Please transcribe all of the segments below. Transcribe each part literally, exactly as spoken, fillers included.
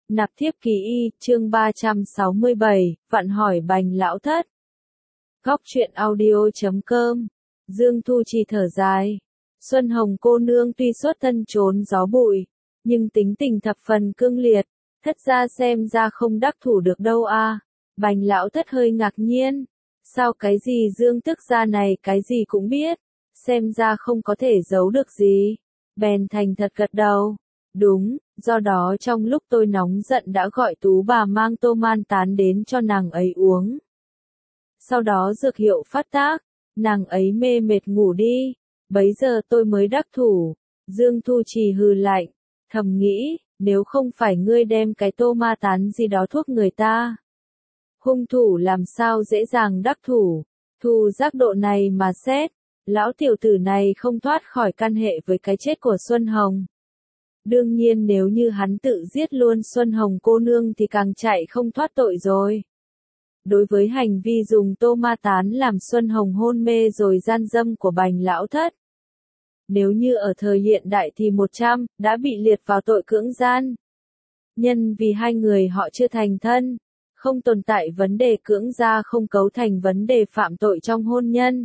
Nạp thiếp ký y, chương ba trăm sáu mươi bảy, vặn hỏi bành lão thất. Góc truyện audio chấm com. Dương Thu Trì thở dài. Xuân Hồng cô nương tuy xuất thân trốn gió bụi, nhưng tính tình thập phần cương liệt, thất ra xem ra không đắc thủ được đâu a. Bành lão thất hơi ngạc nhiên. Sao cái gì Dương tức gia này cái gì cũng biết, xem ra không có thể giấu được gì. Bèn thành thật gật đầu. Đúng, do đó trong lúc tôi nóng giận đã gọi tú bà mang tô man tán đến cho nàng ấy uống. Sau đó dược hiệu phát tác, nàng ấy mê mệt ngủ đi, bấy giờ tôi mới đắc thủ. Dương Thu Trì hừ lạnh, thầm nghĩ, nếu không phải ngươi đem cái tô ma tán gì đó thuốc người ta, hung thủ làm sao dễ dàng đắc thủ. Thu giác độ này mà xét, lão tiểu tử này không thoát khỏi căn hệ với cái chết của Xuân Hồng. Đương nhiên nếu như hắn tự giết luôn Xuân Hồng cô nương thì càng chạy không thoát tội rồi. Đối với hành vi dùng tô ma tán làm Xuân Hồng hôn mê rồi gian dâm của bành lão thất, nếu như ở thời hiện đại thì một trăm đã bị liệt vào tội cưỡng gian. Nhân vì hai người họ chưa thành thân, không tồn tại vấn đề cưỡng gia không cấu thành vấn đề phạm tội trong hôn nhân.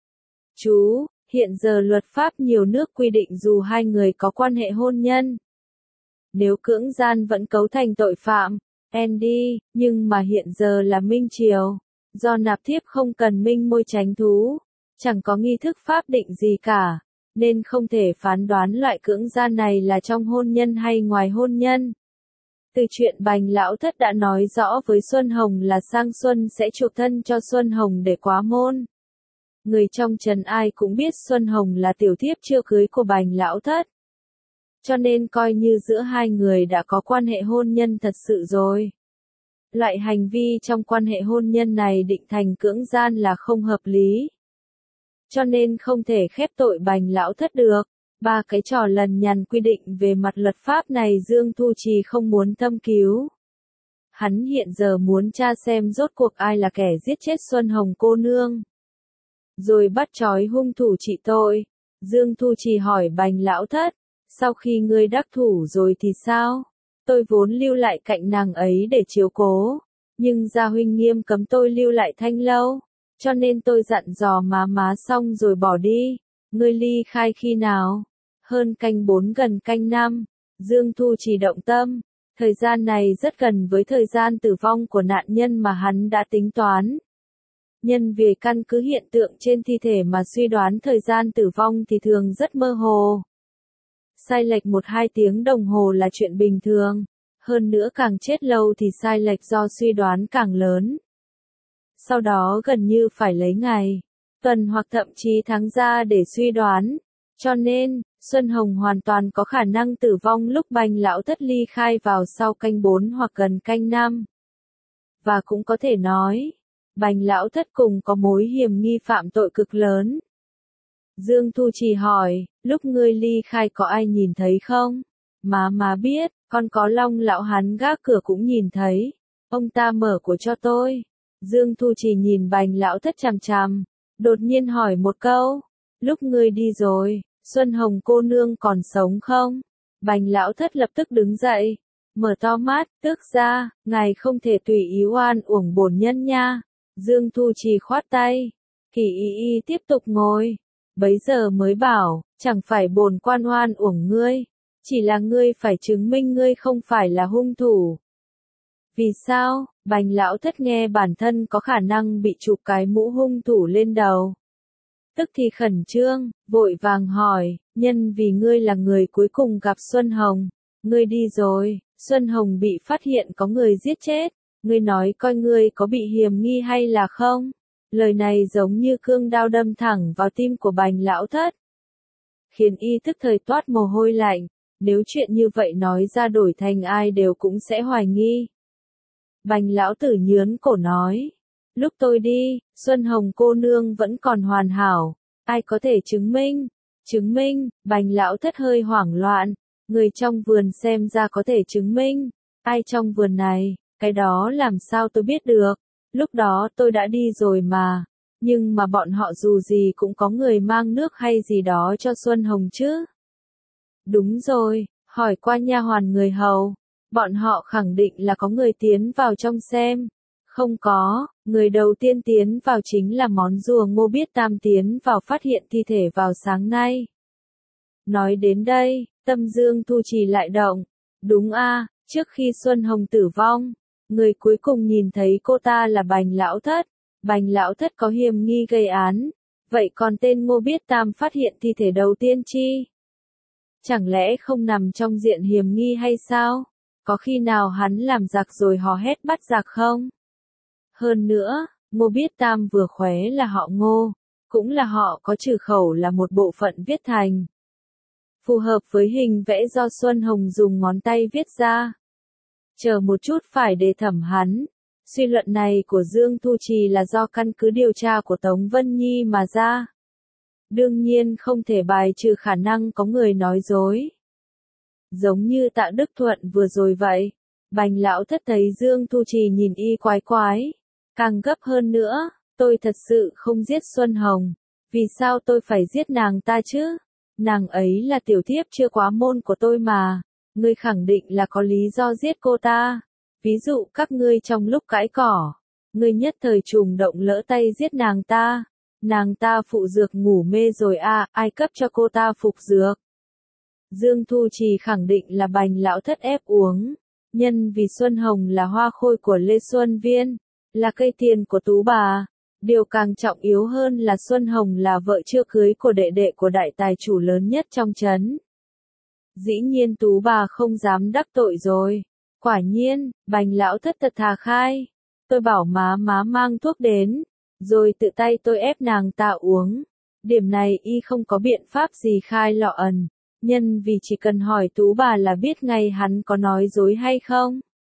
Chú, hiện giờ luật pháp nhiều nước quy định dù hai người có quan hệ hôn nhân, nếu cưỡng gian vẫn cấu thành tội phạm, Andy, nhưng mà hiện giờ là Minh Triều, do nạp thiếp không cần minh môi tránh thú, chẳng có nghi thức pháp định gì cả, nên không thể phán đoán loại cưỡng gian này là trong hôn nhân hay ngoài hôn nhân. Từ chuyện bành lão thất đã nói rõ với Xuân Hồng là sang xuân sẽ chuộc thân cho Xuân Hồng để quá môn. Người trong trần ai cũng biết Xuân Hồng là tiểu thiếp chưa cưới của bành lão thất. Cho nên coi như giữa hai người đã có quan hệ hôn nhân thật sự rồi. Loại hành vi trong quan hệ hôn nhân này định thành cưỡng gian là không hợp lý. Cho nên không thể khép tội bành lão thất được. Ba cái trò lần nhằn quy định về mặt luật pháp này Dương Thu Trì không muốn thâm cứu. Hắn hiện giờ muốn tra xem rốt cuộc ai là kẻ giết chết Xuân Hồng cô nương, rồi bắt trói hung thủ trị tội. Dương Thu Trì hỏi bành lão thất, sau khi ngươi đắc thủ rồi thì sao? Tôi vốn lưu lại cạnh nàng ấy để chiếu cố, nhưng gia huynh nghiêm cấm tôi lưu lại thanh lâu, cho nên tôi dặn dò má má xong rồi bỏ đi. Ngươi ly khai khi nào? Hơn canh bốn gần canh năm. Dương Thu Trì động tâm, thời gian này rất gần với thời gian tử vong của nạn nhân mà hắn đã tính toán. Nhân vì căn cứ hiện tượng trên thi thể mà suy đoán thời gian tử vong thì thường rất mơ hồ. Sai lệch một hai tiếng đồng hồ là chuyện bình thường, hơn nữa càng chết lâu thì sai lệch do suy đoán càng lớn. Sau đó gần như phải lấy ngày, tuần hoặc thậm chí tháng ra để suy đoán, cho nên, Xuân Hồng hoàn toàn có khả năng tử vong lúc bành lão thất ly khai vào sau canh bốn hoặc gần canh năm. Và cũng có thể nói, bành lão thất cùng có mối hiểm nghi phạm tội cực lớn. Dương Thu Trì hỏi, lúc ngươi ly khai có ai nhìn thấy không? Má má biết, con có Long lão hắn gác cửa cũng nhìn thấy. Ông ta mở của cho tôi. Dương Thu Trì nhìn bành lão thất chằm chằm, đột nhiên hỏi một câu, lúc ngươi đi rồi, Xuân Hồng cô nương còn sống không? Bành lão thất lập tức đứng dậy, mở to mắt, tức ra, ngài không thể tùy ý oan uổng bổn nhân nha. Dương Thu Trì khoát tay, Kỳ y y tiếp tục ngồi, bấy giờ mới bảo, chẳng phải bổn quan oan uổng ngươi, chỉ là ngươi phải chứng minh ngươi không phải là hung thủ. Vì sao? Bành lão thất nghe bản thân có khả năng bị chụp cái mũ hung thủ lên đầu, tức thì khẩn trương, vội vàng hỏi, nhân vì ngươi là người cuối cùng gặp Xuân Hồng, ngươi đi rồi, Xuân Hồng bị phát hiện có người giết chết, ngươi nói coi ngươi có bị hiềm nghi hay là không? Lời này giống như cương đao đâm thẳng vào tim của bành lão thất, khiến y tức thời toát mồ hôi lạnh, nếu chuyện như vậy nói ra đổi thành ai đều cũng sẽ hoài nghi. Bành lão tử nhướn cổ nói, lúc tôi đi, Xuân Hồng cô nương vẫn còn hoàn hảo, ai có thể chứng minh? Chứng minh? Bành lão thất hơi hoảng loạn, người trong vườn xem ra có thể chứng minh. Ai trong vườn này? Cái đó làm sao tôi biết được? Lúc đó tôi đã đi rồi mà, nhưng mà bọn họ dù gì cũng có người mang nước hay gì đó cho Xuân Hồng chứ. Đúng rồi, hỏi qua nha hoàn người hầu. Bọn họ khẳng định là có người tiến vào trong xem. Không có, người đầu tiên tiến vào chính là món rùa Ngô Biết Tam tiến vào phát hiện thi thể vào sáng nay. Nói đến đây, tâm Dương Thu Trì lại động. Đúng a, trước khi Xuân Hồng tử vong, người cuối cùng nhìn thấy cô ta là Bành Lão Thất. Bành Lão Thất có hiềm nghi gây án. Vậy còn tên Ngô Biết Tam phát hiện thi thể đầu tiên chi? Chẳng lẽ không nằm trong diện hiềm nghi hay sao? Có khi nào hắn làm giặc rồi hò hét bắt giặc không? Hơn nữa, Ngô Biết Tam vừa khóe là họ Ngô, cũng là họ có trừ khẩu là một bộ phận viết thành. Phù hợp với hình vẽ do Xuân Hồng dùng ngón tay viết ra. Chờ một chút phải đề thẩm hắn. Suy luận này của Dương Thu Trì là do căn cứ điều tra của Tống Vân Nhi mà ra. Đương nhiên không thể bài trừ khả năng có người nói dối. Giống như Tạ Đức Thuận vừa rồi vậy. Bành Lão Thất thấy Dương Thu Trì nhìn y quái quái. Càng gấp hơn nữa, tôi thật sự không giết Xuân Hồng. Vì sao tôi phải giết nàng ta chứ? Nàng ấy là tiểu thiếp chưa quá môn của tôi mà. Ngươi khẳng định là có lý do giết cô ta. Ví dụ các ngươi trong lúc cãi cỏ, ngươi nhất thời trùng động lỡ tay giết nàng ta. Nàng ta phụ dược ngủ mê rồi à, ai cấp cho cô ta phục dược? Dương Thu Trì khẳng định là Bành Lão Thất ép uống. Nhân vì Xuân Hồng là hoa khôi của Lê Xuân Viên, là cây tiền của Tú bà. Điều càng trọng yếu hơn là Xuân Hồng là vợ chưa cưới của đệ đệ của đại tài chủ lớn nhất trong trấn. Dĩ nhiên Tú bà không dám đắc tội rồi. Quả nhiên, Bành Lão Thất thật thà khai. Tôi bảo má má mang thuốc đến, rồi tự tay tôi ép nàng ta uống. Điểm này y không có biện pháp gì khai lọ ẩn. Nhân vì chỉ cần hỏi Tú bà là biết ngay hắn có nói dối hay không.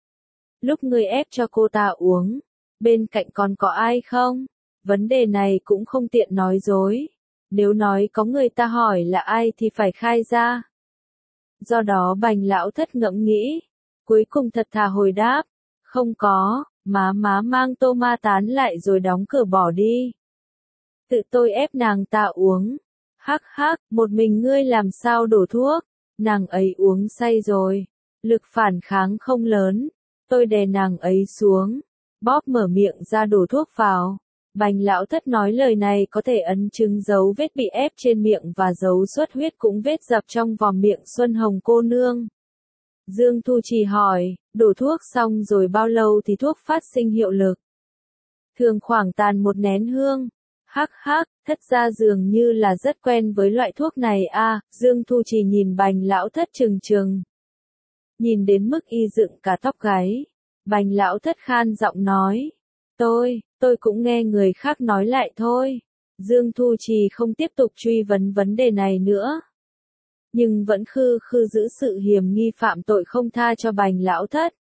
Lúc ngươi ép cho cô ta uống, bên cạnh còn có ai không? Vấn đề này cũng không tiện nói dối. Nếu nói có người ta hỏi là ai thì phải khai ra. Do đó Bành Lão Thất ngẫm nghĩ. Cuối cùng thật thà hồi đáp. Không có, má má mang tô ma tán lại rồi đóng cửa bỏ đi. Tự tôi ép nàng ta uống. Hắc hắc, một mình ngươi làm sao đổ thuốc. Nàng ấy uống say rồi. Lực phản kháng không lớn. Tôi đè nàng ấy xuống. Bóp mở miệng ra đổ thuốc vào. Bành Lão Thất nói lời này có thể ấn chứng dấu vết bị ép trên miệng và dấu xuất huyết cũng vết dập trong vòng miệng Xuân Hồng cô nương. Dương Thu Trì hỏi, đổ thuốc xong rồi bao lâu thì thuốc phát sinh hiệu lực? Thường khoảng tàn một nén hương. Hắc hắc, Thất gia dường như là rất quen với loại thuốc này a. À, Dương Thu Trì nhìn Bành Lão Thất trừng trừng. Nhìn đến mức y dựng cả tóc gáy. Bành Lão Thất khan giọng nói. Tôi, tôi cũng nghe người khác nói lại thôi. Dương Thu Trì không tiếp tục truy vấn vấn đề này nữa. Nhưng vẫn khư khư giữ sự hiềm nghi phạm tội không tha cho Bành Lão Thất.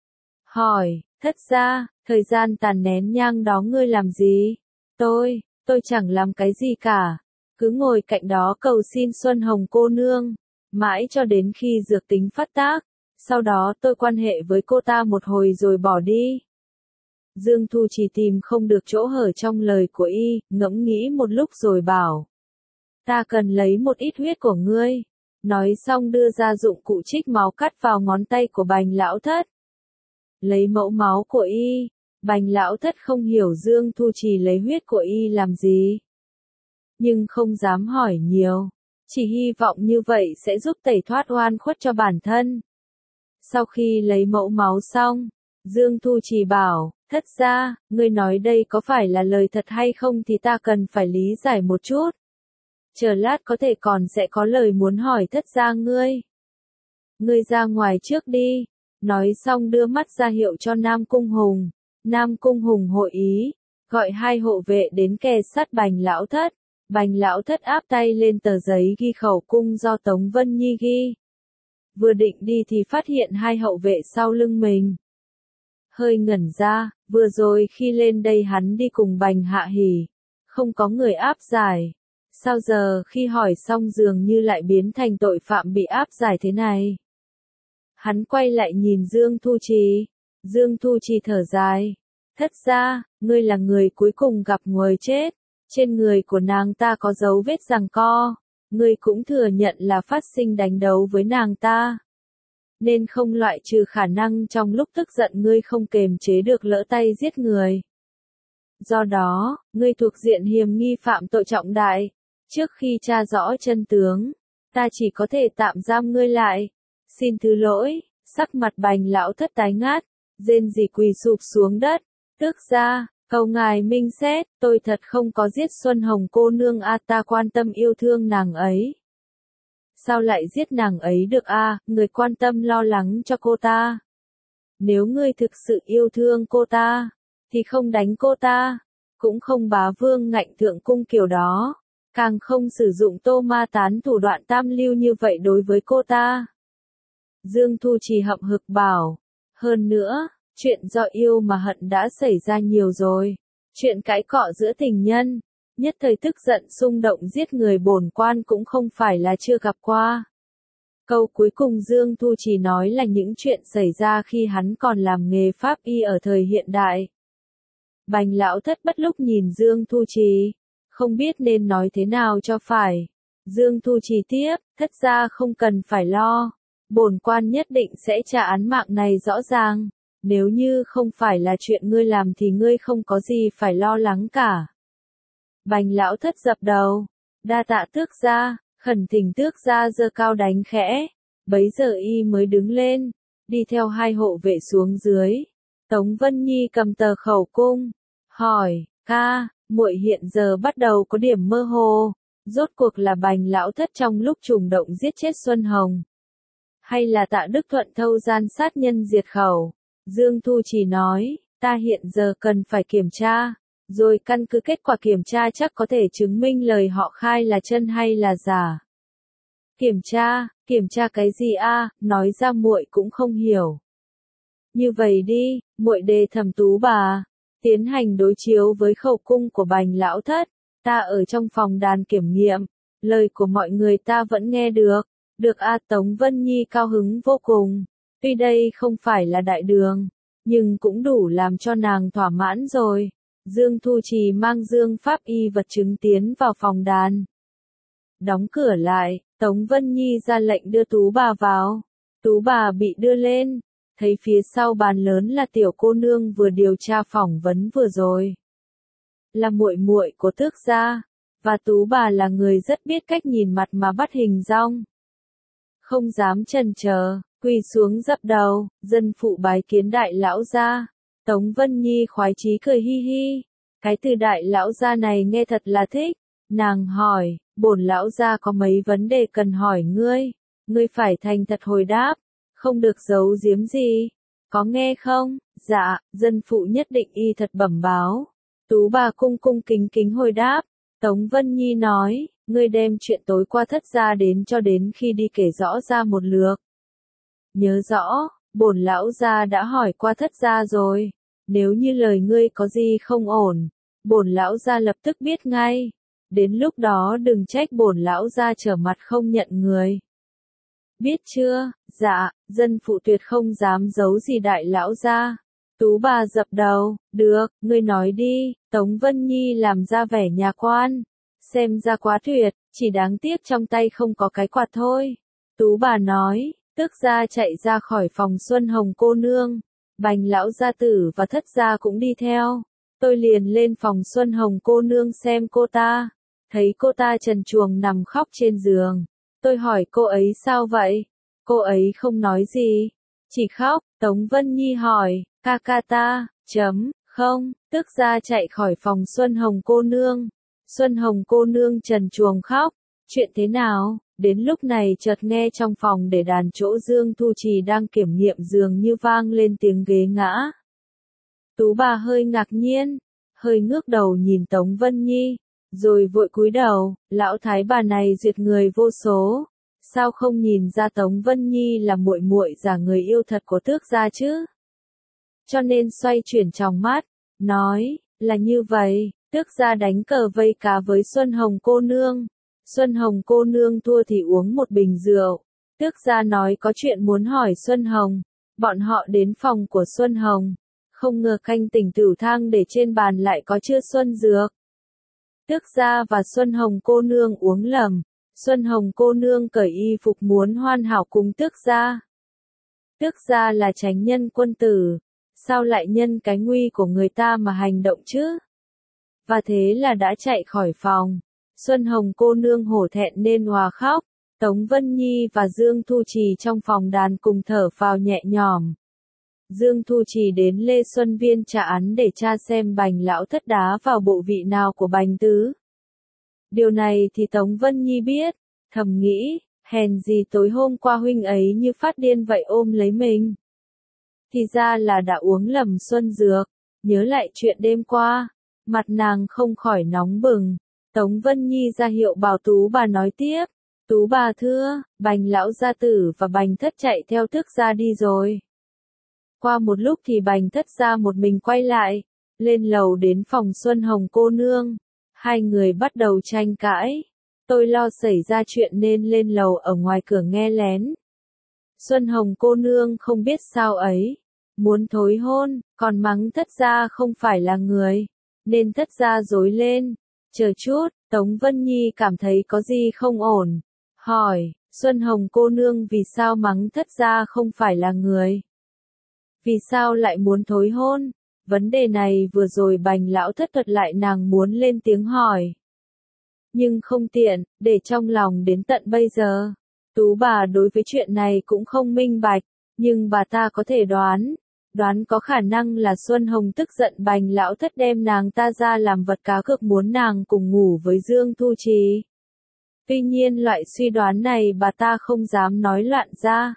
Hỏi, Thất gia, thời gian tàn nén nhang đó ngươi làm gì? Tôi, tôi chẳng làm cái gì cả. Cứ ngồi cạnh đó cầu xin Xuân Hồng cô nương. Mãi cho đến khi dược tính phát tác. Sau đó tôi quan hệ với cô ta một hồi rồi bỏ đi. Dương Thu Trì tìm không được chỗ hở trong lời của y, ngẫm nghĩ một lúc rồi bảo. Ta cần lấy một ít huyết của ngươi. Nói xong đưa ra dụng cụ trích máu cắt vào ngón tay của Bành Lão Thất. Lấy mẫu máu của y. Bành Lão Thất không hiểu Dương Thu Trì lấy huyết của y làm gì. Nhưng không dám hỏi nhiều. Chỉ hy vọng như vậy sẽ giúp tẩy thoát oan khuất cho bản thân. Sau khi lấy mẫu máu xong, Dương Thu Trì bảo, Thất gia, ngươi nói đây có phải là lời thật hay không thì ta cần phải lý giải một chút. Chờ lát có thể còn sẽ có lời muốn hỏi Thất gia ngươi. Ngươi ra ngoài trước đi. Nói xong đưa mắt ra hiệu cho Nam Cung Hùng. Nam Cung Hùng hội ý, gọi hai hộ vệ đến kề sát Bành Lão Thất. Bành Lão Thất áp tay lên tờ giấy ghi khẩu cung do Tống Vân Nhi ghi. Vừa định đi thì phát hiện hai hậu vệ sau lưng mình. Hơi ngẩn ra, vừa rồi khi lên đây hắn đi cùng Bành Hạ Hỉ. Không có người áp giải. Sao giờ khi hỏi xong dường như lại biến thành tội phạm bị áp giải thế này? Hắn quay lại nhìn Dương Thu Trì. Dương Thu Trì thở dài. Thất gia, ngươi là người cuối cùng gặp người chết. Trên người của nàng ta có dấu vết giằng co. Ngươi cũng thừa nhận là phát sinh đánh đấu với nàng ta. nên không loại trừ khả năng trong lúc tức giận ngươi không kềm chế được lỡ tay giết người. Do đó, ngươi thuộc diện hiềm nghi phạm tội trọng đại. Trước khi tra rõ chân tướng, ta chỉ có thể tạm giam ngươi lại. Xin thứ lỗi, sắc mặt Bành lão thất tái ngát, rên rỉ quỳ sụp xuống đất. Tước gia, cầu ngài minh xét, tôi thật không có giết Xuân Hồng cô nương a, ta quan tâm yêu thương nàng ấy. Sao lại giết nàng ấy được a, người quan tâm lo lắng cho cô ta. Nếu ngươi thực sự yêu thương cô ta, thì không đánh cô ta, cũng không bá vương ngạnh thượng cung kiểu đó, càng không sử dụng tô ma tán thủ đoạn tam lưu như vậy đối với cô ta. Dương Thu Trì hậm hực bảo, hơn nữa, chuyện do yêu mà hận đã xảy ra nhiều rồi, chuyện cãi cọ giữa tình nhân, nhất thời tức giận xung động giết người bổn quan cũng không phải là chưa gặp qua. Câu cuối cùng Dương Thu Trì nói là những chuyện xảy ra khi hắn còn làm nghề pháp y ở thời hiện đại. Bành lão thất bất lúc nhìn Dương Thu Trì, không biết nên nói thế nào cho phải. Dương Thu Trì tiếp, thất gia không cần phải lo, bổn quan nhất định sẽ tra án mạng này rõ ràng, nếu như không phải là chuyện ngươi làm thì ngươi không có gì phải lo lắng cả. Bành lão thất dập đầu, đa tạ tước gia, khẩn thỉnh tước gia giơ cao đánh khẽ, bấy giờ y mới đứng lên, đi theo hai hộ vệ xuống dưới. Tống Vân Nhi cầm tờ khẩu cung, hỏi, ca, muội hiện giờ bắt đầu có điểm mơ hồ, rốt cuộc là Bành lão thất trong lúc trùng động giết chết Xuân Hồng, hay là Tạ Đức Thuận thâu gian sát nhân diệt khẩu. Dương Thu Trì nói, ta hiện giờ cần phải kiểm tra, rồi căn cứ kết quả kiểm tra chắc có thể chứng minh lời họ khai là chân hay là giả. Kiểm tra, kiểm tra cái gì a? Nói ra muội cũng không hiểu. Như vậy đi, muội đề thẩm Tú bà, tiến hành đối chiếu với khẩu cung của Bành lão thất, ta ở trong phòng đàn kiểm nghiệm, lời của mọi người ta vẫn nghe được. Được a, Tống Vân Nhi cao hứng vô cùng. Tuy đây không phải là đại đường, nhưng cũng đủ làm cho nàng thỏa mãn rồi. Dương Thu Trì mang Dương pháp y vật chứng tiến vào phòng đàn. Đóng cửa lại, Tống Vân Nhi ra lệnh đưa Tú bà vào. Tú bà bị đưa lên, thấy phía sau bàn lớn là tiểu cô nương vừa điều tra phỏng vấn vừa rồi. Là muội muội của tước gia, và Tú bà là người rất biết cách nhìn mặt mà bắt hình dong. Không dám chần chờ, quỳ xuống dập đầu, dân phụ bái kiến đại lão gia. Tống Vân Nhi khoái chí cười hi hi. Cái từ đại lão gia này nghe thật là thích. Nàng hỏi, bổn lão gia có mấy vấn đề cần hỏi ngươi. Ngươi phải thành thật hồi đáp, không được giấu giếm gì. Có nghe không? Dạ, dân phụ nhất định y thật bẩm báo. Tú bà cung cung kính kính hồi đáp. Tống Vân Nhi nói, ngươi đem chuyện tối qua thất gia đến cho đến khi đi kể rõ ra một lượt. Nhớ rõ, bổn lão gia đã hỏi qua thất gia rồi. Nếu như lời ngươi có gì không ổn, bổn lão gia lập tức biết ngay. Đến lúc đó đừng trách bổn lão gia trở mặt không nhận người. Biết chưa? Dạ, dân phụ tuyệt không dám giấu gì đại lão gia. Tú bà dập đầu, được, ngươi nói đi. Tống Vân Nhi làm ra vẻ nhà quan, xem ra quá tuyệt, chỉ đáng tiếc trong tay không có cái quạt thôi. Tú bà nói, tước gia chạy ra khỏi phòng Xuân Hồng cô nương, Bành lão gia tử và thất gia cũng đi theo. Tôi liền lên phòng Xuân Hồng cô nương xem cô ta, thấy cô ta trần truồng nằm khóc trên giường. Tôi hỏi cô ấy sao vậy? Cô ấy không nói gì, chỉ khóc. Tống Vân Nhi hỏi, ca ca ta, chấm, không, tước gia chạy khỏi phòng Xuân Hồng cô nương. Xuân Hồng cô nương trần truồng khóc, chuyện thế nào? Đến lúc này chợt nghe trong phòng để đàn chỗ Dương Thu Trì đang kiểm nghiệm dường như vang lên tiếng ghế ngã. Tú bà hơi ngạc nhiên, hơi ngước đầu nhìn Tống Vân Nhi, rồi vội cúi đầu, lão thái bà này duyệt người vô số, sao không nhìn ra Tống Vân Nhi là muội muội giả người yêu thật của tước gia chứ? Cho nên xoay chuyển tròng mắt, nói, là như vậy, tước gia đánh cờ vây cá với Xuân Hồng cô nương. Xuân Hồng cô nương thua thì uống một bình rượu. Tước gia nói có chuyện muốn hỏi Xuân Hồng. Bọn họ đến phòng của Xuân Hồng. Không ngờ canh tỉnh tửu thang để trên bàn lại có chưa xuân dược. Tước gia và Xuân Hồng cô nương uống lầm. Xuân Hồng cô nương cởi y phục muốn hoàn hảo cùng tước gia. Tước gia là chánh nhân quân tử, sao lại nhân cái nguy của người ta mà hành động chứ? Và thế là đã chạy khỏi phòng. Xuân Hồng cô nương hổ thẹn nên òa khóc. Tống Vân Nhi và Dương Thu Trì trong phòng đàn cùng thở phào nhẹ nhõm. Dương Thu Trì đến Lê Xuân Viên tra án để tra xem Bành lão thất đá vào bộ vị nào của Bành tứ. Điều này thì Tống Vân Nhi biết, thầm nghĩ, hèn gì tối hôm qua huynh ấy như phát điên vậy ôm lấy mình. Thì ra là đã uống lầm xuân dược, nhớ lại chuyện đêm qua, mặt nàng không khỏi nóng bừng. Tống Vân Nhi ra hiệu bảo Tú bà nói tiếp. Tú bà thưa, Bành lão gia tử và Bành thất chạy theo Tước gia đi rồi. Qua một lúc thì Bành thất gia một mình quay lại, lên lầu đến phòng Xuân Hồng cô nương. Hai người bắt đầu tranh cãi. Tôi lo xảy ra chuyện nên lên lầu ở ngoài cửa nghe lén. Xuân Hồng cô nương không biết sao ấy, muốn thối hôn, còn mắng thất gia không phải là người, nên thất gia rối lên. Chờ chút, Tống Vân Nhi cảm thấy có gì không ổn. Hỏi, Xuân Hồng cô nương vì sao mắng thất gia không phải là người? Vì sao lại muốn thối hôn? Vấn đề này vừa rồi Bành lão thất thuật lại nàng muốn lên tiếng hỏi. Nhưng không tiện, để trong lòng đến tận bây giờ. Tú bà đối với chuyện này cũng không minh bạch, nhưng bà ta có thể đoán. Đoán có khả năng là Xuân Hồng tức giận Bành lão thất đem nàng ta ra làm vật cá cược muốn nàng cùng ngủ với Dương Thu Trì. Tuy nhiên loại suy đoán này bà ta không dám nói loạn ra.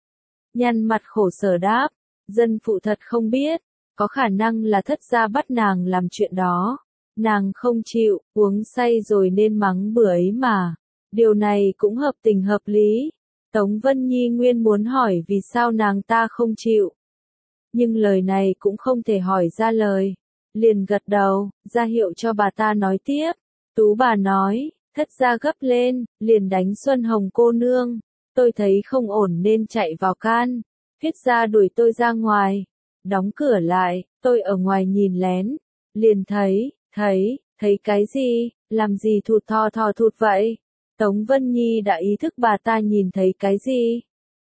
Nhăn mặt khổ sở đáp, dân phụ thật không biết, có khả năng là thất gia bắt nàng làm chuyện đó. Nàng không chịu, uống say rồi nên mắng bữa ấy mà. Điều này cũng hợp tình hợp lý. Tống Vân Nhi nguyên muốn hỏi vì sao nàng ta không chịu. Nhưng lời này cũng không thể hỏi ra lời. Liền gật đầu, ra hiệu cho bà ta nói tiếp. Tú bà nói, thất gia gấp lên, liền đánh Xuân Hồng cô nương. Tôi thấy không ổn nên chạy vào can. Thuyết gia đuổi tôi ra ngoài. Đóng cửa lại, tôi ở ngoài nhìn lén. Liền thấy, thấy, thấy cái gì, làm gì thụt thò thò thụt vậy? Tống Vân Nhi đã ý thức bà ta nhìn thấy cái gì.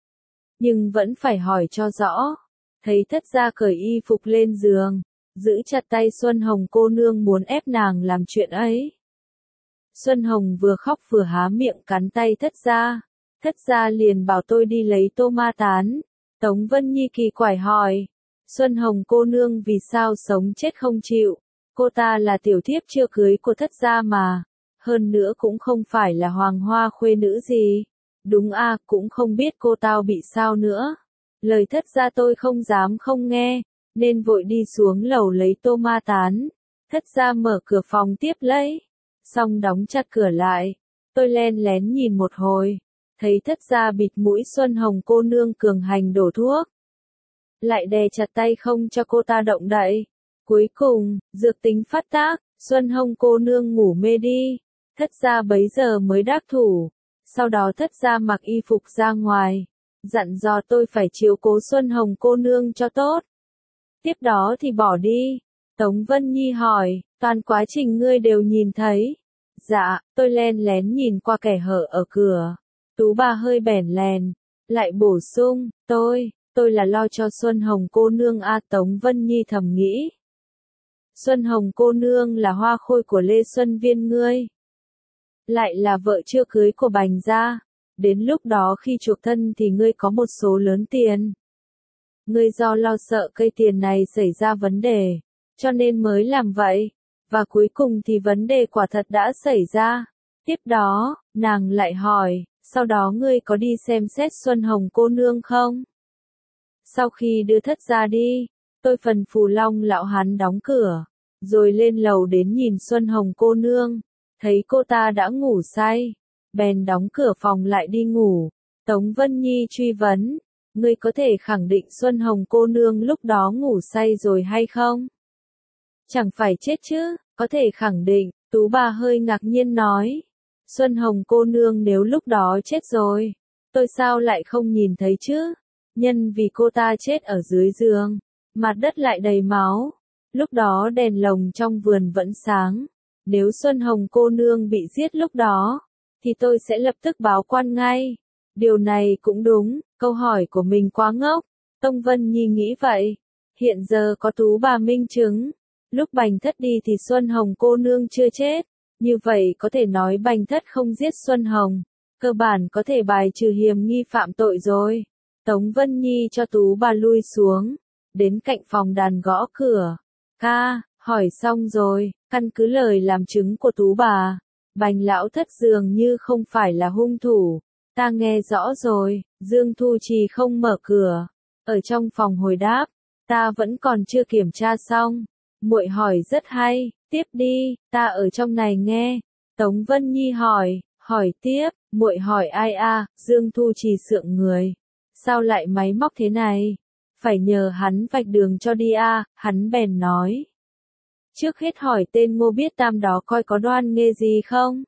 Nhưng vẫn phải hỏi cho rõ. Thấy thất gia cởi y phục lên giường, giữ chặt tay Xuân Hồng cô nương muốn ép nàng làm chuyện ấy. Xuân Hồng vừa khóc vừa há miệng cắn tay thất gia. Thất gia liền bảo tôi đi lấy tô ma tán. Tống Vân Nhi kỳ quái hỏi. Xuân Hồng cô nương vì sao sống chết không chịu. Cô ta là tiểu thiếp chưa cưới của thất gia mà. Hơn nữa cũng không phải là hoàng hoa khuê nữ gì. Đúng à, cũng không biết cô tao bị sao nữa. Lời thất gia tôi không dám không nghe, nên vội đi xuống lầu lấy tô ma tán. Thất gia mở cửa phòng tiếp lấy, xong đóng chặt cửa lại. Tôi len lén nhìn một hồi, thấy thất gia bịt mũi Xuân Hồng cô nương cường hành đổ thuốc. Lại đè chặt tay không cho cô ta động đậy. Cuối cùng, dược tính phát tác, Xuân Hồng cô nương ngủ mê đi. Thất gia bấy giờ mới đắc thủ. Sau đó thất gia mặc y phục ra ngoài. Dặn dò tôi phải chiếu cố Xuân Hồng cô nương cho tốt. Tiếp đó thì bỏ đi. Tống Vân Nhi hỏi, toàn quá trình ngươi đều nhìn thấy. Dạ, tôi len lén nhìn qua kẻ hở ở cửa. Tú bà hơi bẽn lèn, lại bổ sung, tôi, tôi là lo cho Xuân Hồng cô nương a. Tống Vân Nhi thầm nghĩ. Xuân Hồng cô nương là hoa khôi của Lê Xuân Viên ngươi. Lại là vợ chưa cưới của Bành gia. Đến lúc đó khi chuộc thân thì ngươi có một số lớn tiền. Ngươi do lo sợ cây tiền này xảy ra vấn đề, cho nên mới làm vậy. Và cuối cùng thì vấn đề quả thật đã xảy ra. Tiếp đó, nàng lại hỏi, sau đó ngươi có đi xem xét Xuân Hồng cô nương không? Sau khi đưa thất gia đi, tôi phần phù long lão hắn đóng cửa, rồi lên lầu đến nhìn Xuân Hồng cô nương, thấy cô ta đã ngủ say. Bèn đóng cửa phòng lại đi ngủ. Tống Vân Nhi truy vấn, ngươi có thể khẳng định Xuân Hồng cô nương lúc đó ngủ say rồi hay không? Chẳng phải chết chứ, có thể khẳng định, Tú bà hơi ngạc nhiên nói. Xuân Hồng cô nương nếu lúc đó chết rồi, tôi sao lại không nhìn thấy chứ? Nhân vì cô ta chết ở dưới giường, mặt đất lại đầy máu. Lúc đó đèn lồng trong vườn vẫn sáng. Nếu Xuân Hồng cô nương bị giết lúc đó, thì tôi sẽ lập tức báo quan ngay. Điều này cũng đúng, câu hỏi của mình quá ngốc. Tông Vân Nhi nghĩ vậy. Hiện giờ có Tú bà minh chứng. Lúc Bành Thất đi thì Xuân Hồng cô nương chưa chết. Như vậy có thể nói Bành Thất không giết Xuân Hồng. Cơ bản có thể bài trừ hiểm nghi phạm tội rồi. Tống Vân Nhi cho Tú bà lui xuống. Đến cạnh phòng đàn gõ cửa. Ca, hỏi xong rồi, căn cứ lời làm chứng của Tú bà. Bành lão thất dường như không phải là hung thủ. Ta nghe rõ rồi, Dương Thu Trì không mở cửa. Ở trong phòng hồi đáp, ta vẫn còn chưa kiểm tra xong. Muội hỏi rất hay, tiếp đi, ta ở trong này nghe. Tống Vân Nhi hỏi, hỏi tiếp, muội hỏi ai a? Dương Thu Trì sượng người. Sao lại máy móc thế này? Phải nhờ hắn vạch đường cho đi a, hắn bèn nói. Trước hết hỏi tên Ngô Biết Tam đó coi có đoan nghê gì không?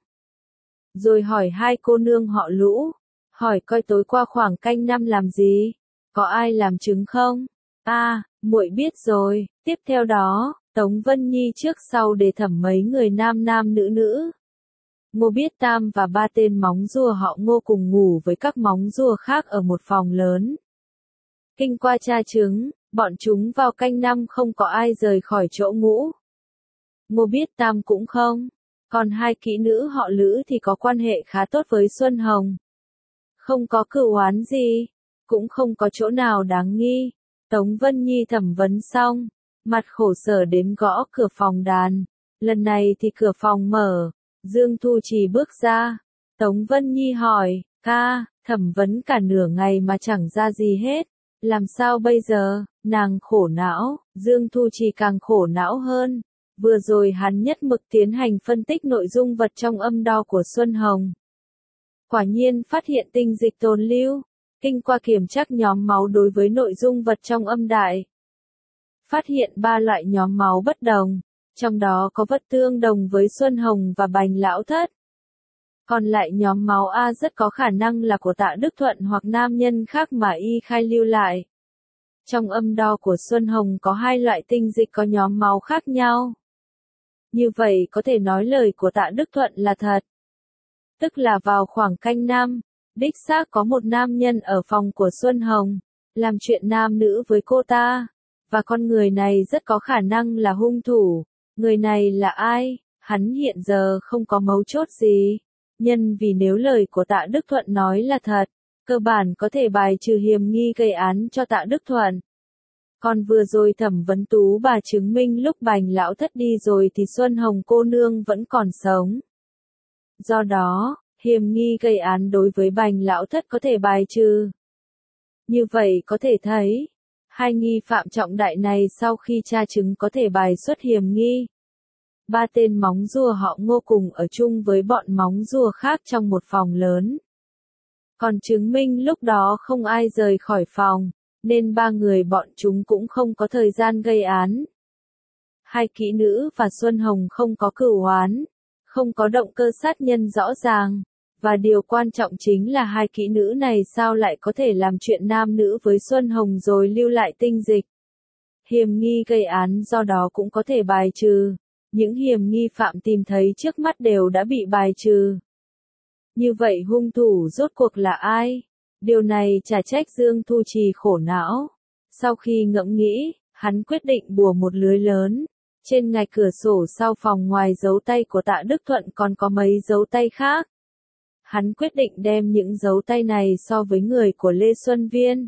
Rồi hỏi hai cô nương họ Lũ. Hỏi coi tối qua khoảng canh năm làm gì? Có ai làm chứng không? A, à, muội biết rồi. Tiếp theo đó, Tống Vân Nhi trước sau đề thẩm mấy người nam nam nữ nữ. Ngô Biết Tam và ba tên móng rùa họ Ngô cùng ngủ với các móng rùa khác ở một phòng lớn. Kinh qua tra chứng, bọn chúng vào canh năm không có ai rời khỏi chỗ ngủ. Ngô Biết Tam cũng không. Còn hai kỹ nữ họ Lữ thì có quan hệ khá tốt với Xuân Hồng. Không có cửu oán gì, cũng không có chỗ nào đáng nghi. Tống Vân Nhi thẩm vấn xong, mặt khổ sở đến gõ cửa phòng đàn. Lần này thì cửa phòng mở, Dương Thu Trì bước ra. Tống Vân Nhi hỏi, ca, thẩm vấn cả nửa ngày mà chẳng ra gì hết. Làm sao bây giờ? Nàng khổ não, Dương Thu Trì càng khổ não hơn. Vừa rồi hắn nhất mực tiến hành phân tích nội dung vật trong âm đo của Xuân Hồng. Quả nhiên phát hiện tinh dịch tồn lưu. Kinh qua kiểm tra nhóm máu đối với nội dung vật trong âm đại. Phát hiện ba loại nhóm máu bất đồng. Trong đó có vật tương đồng với Xuân Hồng và Bành Lão Thất. Còn lại nhóm máu A rất có khả năng là của Tạ Đức Thuận hoặc nam nhân khác mà y khai lưu lại. Trong âm đo của Xuân Hồng có hai loại tinh dịch có nhóm máu khác nhau. Như vậy có thể nói lời của Tạ Đức Thuận là thật. Tức là vào khoảng canh năm, đích xác có một nam nhân ở phòng của Xuân Hồng, làm chuyện nam nữ với cô ta. Và con người này rất có khả năng là hung thủ. Người này là ai? Hắn hiện giờ không có mấu chốt gì. Nhân vì nếu lời của Tạ Đức Thuận nói là thật, cơ bản có thể bài trừ hiểm nghi gây án cho Tạ Đức Thuận. Còn vừa rồi thẩm vấn Tú bà chứng minh lúc Bành Lão Thất đi rồi thì Xuân Hồng cô nương vẫn còn sống. Do đó, hiểm nghi gây án đối với Bành Lão Thất có thể bài trừ. Như vậy có thể thấy, hai nghi phạm trọng đại này sau khi tra chứng có thể bài xuất hiểm nghi. Ba tên móng rùa họ Ngô cùng ở chung với bọn móng rùa khác trong một phòng lớn. Còn chứng minh lúc đó không ai rời khỏi phòng, nên ba người bọn chúng cũng không có thời gian gây án. Hai kỹ nữ và Xuân Hồng không có cửu oán, không có động cơ sát nhân rõ ràng, và điều quan trọng chính là hai kỹ nữ này sao lại có thể làm chuyện nam nữ với Xuân Hồng rồi lưu lại tinh dịch. Hiểm nghi gây án do đó cũng có thể bài trừ. Những hiểm nghi phạm tìm thấy trước mắt đều đã bị bài trừ. Như vậy hung thủ rốt cuộc là ai? Điều này chả trách Dương Thu Trì khổ não. Sau khi ngẫm nghĩ, hắn quyết định bùa một lưới lớn. Trên ngạch cửa sổ sau phòng ngoài dấu tay của Tạ Đức Thuận còn có mấy dấu tay khác. Hắn quyết định đem những dấu tay này so với người của Lê Xuân Viên.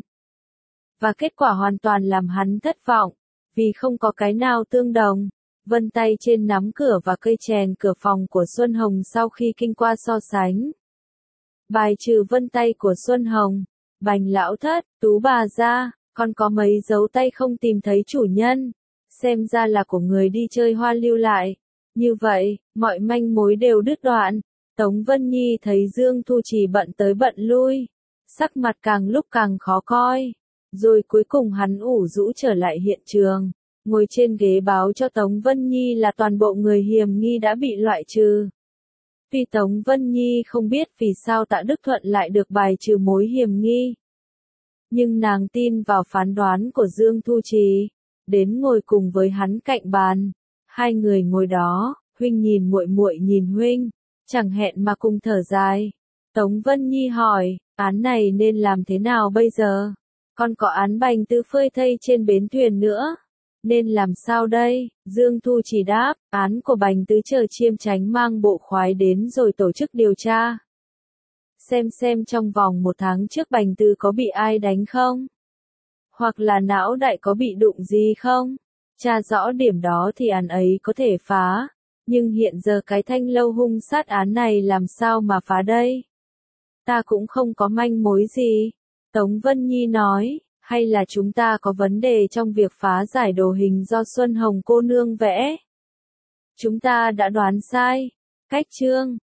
Và kết quả hoàn toàn làm hắn thất vọng, vì không có cái nào tương đồng. Vân tay trên nắm cửa và cây chèn cửa phòng của Xuân Hồng sau khi kinh qua so sánh. Bài trừ vân tay của Xuân Hồng, Bành Lão Thất, Tú bà ra, còn có mấy dấu tay không tìm thấy chủ nhân. Xem ra là của người đi chơi hoa lưu lại. Như vậy, mọi manh mối đều đứt đoạn. Tống Vân Nhi thấy Dương Thu Trì bận tới bận lui. Sắc mặt càng lúc càng khó coi. Rồi cuối cùng hắn ủ rũ trở lại hiện trường. Ngồi trên ghế báo cho Tống Vân Nhi là toàn bộ người hiểm nghi đã bị loại trừ. Tuy Tống Vân Nhi không biết vì sao Tạ Đức Thuận lại được bài trừ mối hiểm nghi. Nhưng nàng tin vào phán đoán của Dương Thu Trì. Đến ngồi cùng với hắn cạnh bàn. Hai người ngồi đó, huynh nhìn muội muội nhìn huynh, chẳng hẹn mà cùng thở dài. Tống Vân Nhi hỏi, án này nên làm thế nào bây giờ? Còn có án Bành Tư phơi thây trên bến thuyền nữa. Nên làm sao đây? Dương Thu chỉ đáp, án của Bành Tứ chờ Chiêm Chánh mang bộ khoái đến rồi tổ chức điều tra. Xem xem trong vòng một tháng trước Bành Tư có bị ai đánh không? Hoặc là não đại có bị đụng gì không? Tra rõ điểm đó thì án ấy có thể phá. Nhưng hiện giờ cái Thanh Lâu hung sát án này làm sao mà phá đây? Ta cũng không có manh mối gì. Tống Vân Nhi nói, hay là chúng ta có vấn đề trong việc phá giải đồ hình do Xuân Hồng cô nương vẽ? Chúng ta đã đoán sai. Cách chương